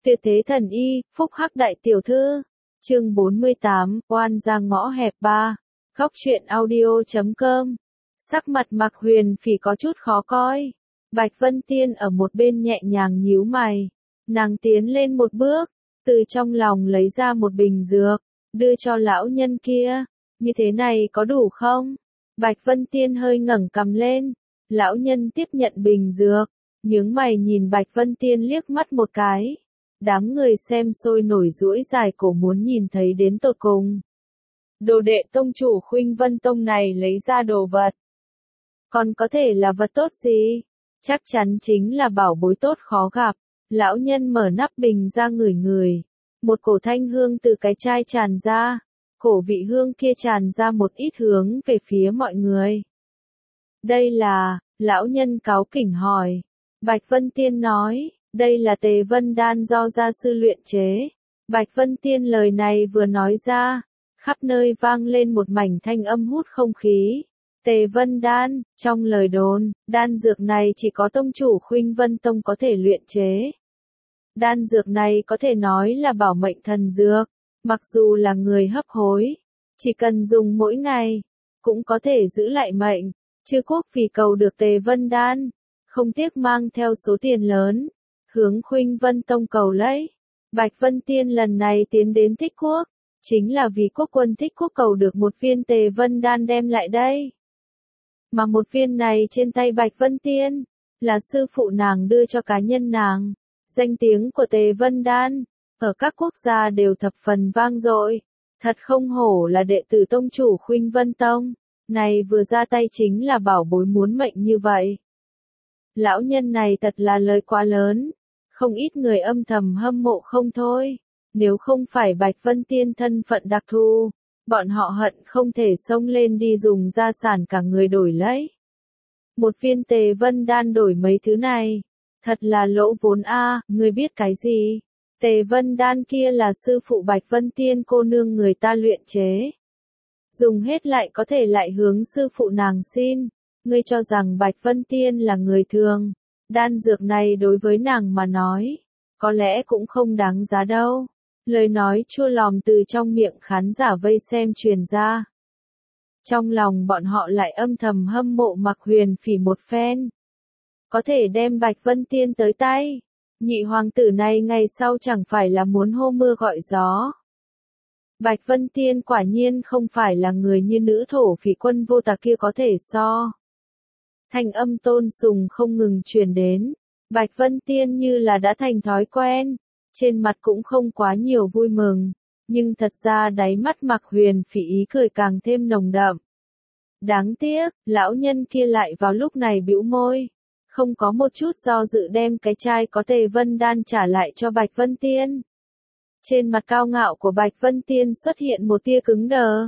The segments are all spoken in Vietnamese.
Tuyệt thế thần y, phúc hắc đại tiểu thư. Chương 48, oan ra ngõ hẹp 3. Góc truyện audio.com. Sắc mặt Mạc Huyền Phỉ có chút khó coi. Bạch Vân Tiên ở một bên nhẹ nhàng nhíu mày. Nàng tiến lên một bước, từ trong lòng lấy ra một bình dược, đưa cho lão nhân kia. Như thế này có đủ không? Bạch Vân Tiên hơi ngẩng cằm lên. Lão nhân tiếp nhận bình dược, nhướng mày nhìn Bạch Vân Tiên liếc mắt một cái. Đám người xem sôi nổi duỗi dài cổ muốn nhìn thấy đến tột cùng. Đồ đệ tông chủ Khuynh Vân Tông này lấy ra đồ vật. Còn có thể là vật tốt gì? Chắc chắn chính là bảo bối tốt khó gặp. Lão nhân mở nắp bình ra ngửi ngửi. Một cổ thanh hương từ cái chai tràn ra. Cổ vị hương kia tràn ra một ít hướng về phía mọi người. Đây là, lão nhân cáu kỉnh hỏi. Bạch Vân Tiên nói, đây là Tề Vân Đan do gia sư luyện chế. Bạch Vân Tiên lời này vừa nói ra, khắp nơi vang lên một mảnh thanh âm hút không khí. Tề Vân Đan, trong lời đồn, đan dược này chỉ có tông chủ Khuynh Vân Tông có thể luyện chế. Đan dược này có thể nói là bảo mệnh thần dược, mặc dù là người hấp hối, chỉ cần dùng mỗi ngày, cũng có thể giữ lại mệnh. Chư quốc vì cầu được Tề Vân Đan, không tiếc mang theo số tiền lớn, hướng Khuynh Vân Tông cầu lấy. Bạch Vân Tiên lần này tiến đến Thích Quốc, chính là vì quốc quân Thích Quốc cầu được một viên Tề Vân Đan đem lại đây. Mà một viên này trên tay Bạch Vân Tiên, là sư phụ nàng đưa cho cá nhân nàng. Danh tiếng của Tề Vân Đan, ở các quốc gia đều thập phần vang dội. Thật không hổ là đệ tử tông chủ Khuynh Vân Tông, này vừa ra tay chính là bảo bối muốn mệnh như vậy. Lão nhân này thật là lời quá lớn, không ít người âm thầm hâm mộ không thôi. Nếu không phải Bạch Vân Tiên thân phận đặc thù, bọn họ hận không thể xông lên đi dùng gia sản cả người đổi lấy. Một viên Tề Vân Đan đổi mấy thứ này, thật là lỗ vốn a. Ngươi biết cái gì? Tề Vân Đan kia là sư phụ Bạch Vân Tiên cô nương người ta luyện chế. Dùng hết lại có thể lại hướng sư phụ nàng xin. Ngươi cho rằng Bạch Vân Tiên là người thường, đan dược này đối với nàng mà nói, có lẽ cũng không đáng giá đâu. Lời nói chua lòm từ trong miệng khán giả vây xem truyền ra. Trong lòng bọn họ lại âm thầm hâm mộ Mạc Huyền Phỉ một phen. Có thể đem Bạch Vân Tiên tới tay, nhị hoàng tử này ngày sau chẳng phải là muốn hô mưa gọi gió. Bạch Vân Tiên quả nhiên không phải là người như nữ thổ phỉ quân vô tà kia có thể so. Thanh âm tôn sùng không ngừng truyền đến. Bạch Vân Tiên như là đã thành thói quen, trên mặt cũng không quá nhiều vui mừng, nhưng thật ra đáy mắt Mạc Huyền Phỉ ý cười càng thêm nồng đậm. Đáng tiếc, lão nhân kia lại vào lúc này bĩu môi, không có một chút do dự đem cái chai có Tề Vân Đan trả lại cho Bạch Vân Tiên. Trên mặt cao ngạo của Bạch Vân Tiên xuất hiện một tia cứng đờ.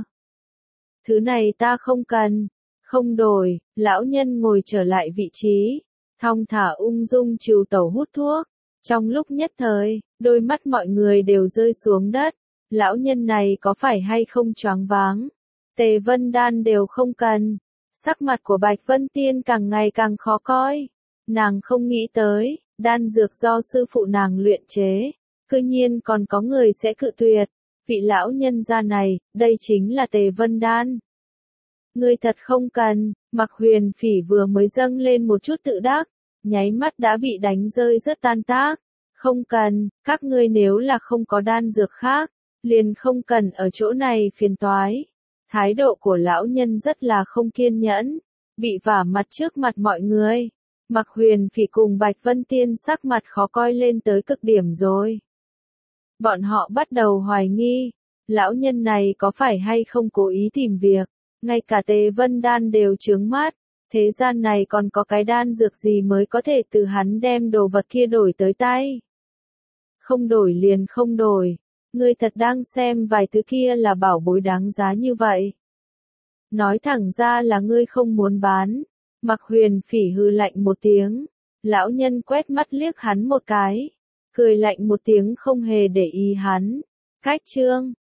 Thứ này ta không cần. Không đổi, lão nhân ngồi trở lại vị trí, thong thả ung dung trừ tẩu hút thuốc. Trong lúc nhất thời, đôi mắt mọi người đều rơi xuống đất. Lão nhân này có phải hay không choáng váng? Tề Vân Đan đều không cần. Sắc mặt của Bạch Vân Tiên càng ngày càng khó coi. Nàng không nghĩ tới, đan dược do sư phụ nàng luyện chế, cư nhiên còn có người sẽ cự tuyệt. Vị lão nhân gia này, đây chính là Tề Vân Đan. Ngươi thật không cần. Mạc Huyền Phỉ vừa mới dâng lên một chút tự đắc, nháy mắt đã bị đánh rơi rất tan tác. Không cần, các ngươi nếu là không có đan dược khác, liền không cần ở chỗ này phiền toái. Thái độ của lão nhân rất là không kiên nhẫn, bị vả mặt trước mặt mọi người. Mạc Huyền Phỉ cùng Bạch Vân Tiên sắc mặt khó coi lên tới cực điểm rồi. Bọn họ bắt đầu hoài nghi, lão nhân này có phải hay không cố ý tìm việc. Ngay cả Tề Vân Đan đều chướng mắt, thế gian này còn có cái đan dược gì mới có thể từ hắn đem đồ vật kia đổi tới tay. Không đổi liền không đổi, ngươi thật đang xem vài thứ kia là bảo bối đáng giá như vậy. Nói thẳng ra là ngươi không muốn bán. Mạc Huyền Phỉ hừ lạnh một tiếng, lão nhân quét mắt liếc hắn một cái, cười lạnh một tiếng không hề để ý hắn. Cách chương